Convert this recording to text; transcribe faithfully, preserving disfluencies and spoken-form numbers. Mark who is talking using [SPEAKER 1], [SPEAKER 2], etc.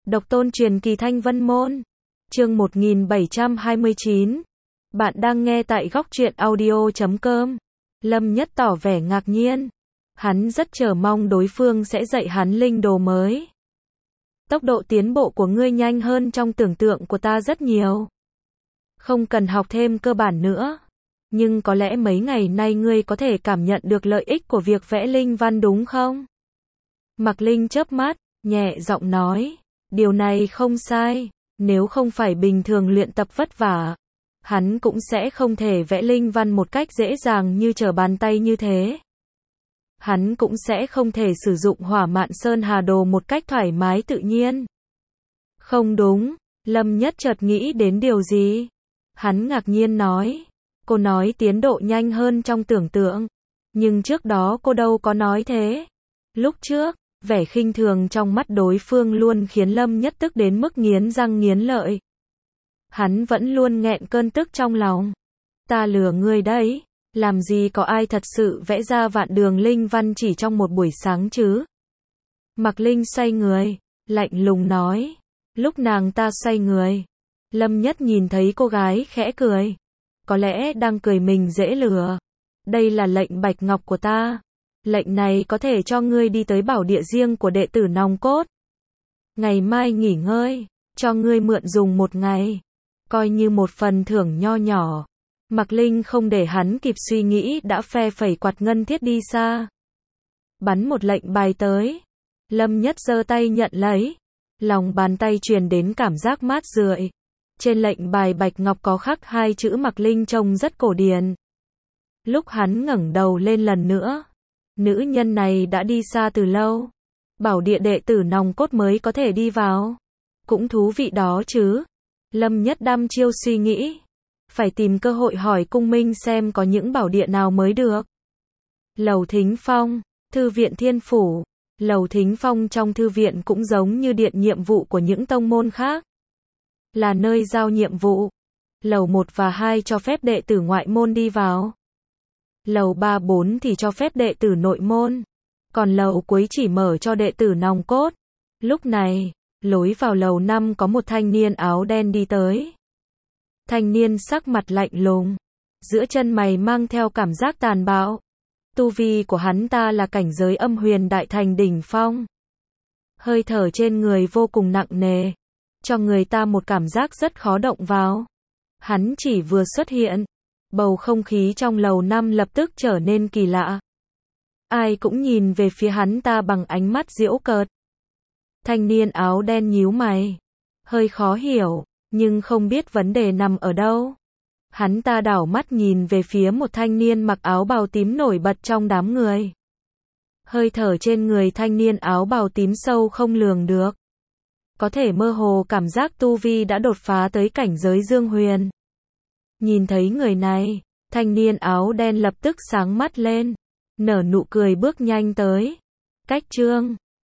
[SPEAKER 1] Độc tôn truyền kỳ Thanh Vân Môn. Chương một nghìn bảy trăm hai mươi chín. Bạn đang nghe tại góc truyện audio chấm com. Lâm Nhất tỏ vẻ ngạc nhiên. Hắn rất chờ mong đối phương sẽ dạy hắn linh đồ mới. Tốc độ tiến bộ của ngươi nhanh hơn trong tưởng tượng của ta rất nhiều. Không cần học thêm cơ bản nữa. Nhưng có lẽ mấy ngày nay ngươi có thể cảm nhận được lợi ích của việc vẽ linh văn đúng không? Mạc Linh chớp mắt, nhẹ giọng nói. Điều này không sai. Nếu không phải bình thường luyện tập vất vả, hắn cũng sẽ không thể vẽ linh văn một cách dễ dàng như trở bàn tay như thế. Hắn cũng sẽ không thể sử dụng hỏa mạn sơn hà đồ một cách thoải mái tự nhiên. Không đúng, Lâm Nhất chợt nghĩ đến điều gì. Hắn ngạc nhiên nói. Cô nói tiến độ nhanh hơn trong tưởng tượng. Nhưng trước đó cô đâu có nói thế. Lúc trước, vẻ khinh thường trong mắt đối phương luôn khiến Lâm Nhất tức đến mức nghiến răng nghiến lợi. Hắn vẫn luôn nghẹn cơn tức trong lòng. Ta lừa ngươi đấy. Làm gì có ai thật sự vẽ ra vạn đường linh văn chỉ trong một buổi sáng chứ? Mạc Linh xoay người, lạnh lùng nói. Lúc nàng ta xoay người, Lâm Nhất nhìn thấy cô gái khẽ cười. Có lẽ đang cười mình dễ lừa. Đây là lệnh bạch ngọc của ta. Lệnh này có thể cho ngươi đi tới bảo địa riêng của đệ tử nòng cốt. Ngày mai nghỉ ngơi, cho ngươi mượn dùng một ngày. Coi như một phần thưởng nho nhỏ. Mạc Linh không để hắn kịp suy nghĩ đã phe phẩy quạt ngân thiết đi xa. Bắn một lệnh bài tới. Lâm Nhất giơ tay nhận lấy. Lòng bàn tay truyền đến cảm giác mát rượi. Trên lệnh bài bạch ngọc có khắc hai chữ Mạc Linh trông rất cổ điển. Lúc hắn ngẩng đầu lên lần nữa, nữ nhân này đã đi xa từ lâu. Bảo địa đệ tử nòng cốt mới có thể đi vào. Cũng thú vị đó chứ. Lâm Nhất đăm chiêu suy nghĩ. Phải tìm cơ hội hỏi cung minh xem có những bảo địa nào mới được. Lầu Thính Phong, Thư viện Thiên Phủ. Lầu Thính Phong trong thư viện cũng giống như điện nhiệm vụ của những tông môn khác. Là nơi giao nhiệm vụ. Lầu một và hai cho phép đệ tử ngoại môn đi vào. Lầu ba bốn thì cho phép đệ tử nội môn. Còn lầu cuối chỉ mở cho đệ tử nòng cốt. Lúc này, lối vào lầu năm có một thanh niên áo đen đi tới. Thanh niên sắc mặt lạnh lùng. Giữa chân mày mang theo cảm giác tàn bạo. Tu vi của hắn ta là cảnh giới âm huyền đại thành đỉnh phong. Hơi thở trên người vô cùng nặng nề. Cho người ta một cảm giác rất khó động vào. Hắn chỉ vừa xuất hiện. Bầu không khí trong lầu năm lập tức trở nên kỳ lạ. Ai cũng nhìn về phía hắn ta bằng ánh mắt giễu cợt. Thanh niên áo đen nhíu mày. Hơi khó hiểu, nhưng không biết vấn đề nằm ở đâu. Hắn ta đảo mắt nhìn về phía một thanh niên mặc áo bào tím nổi bật trong đám người. Hơi thở trên người thanh niên áo bào tím sâu không lường được. Có thể mơ hồ cảm giác tu vi đã đột phá tới cảnh giới dương huyền. Nhìn thấy người này, thanh niên áo đen lập tức sáng mắt lên. Nở nụ cười bước nhanh tới. Cách chương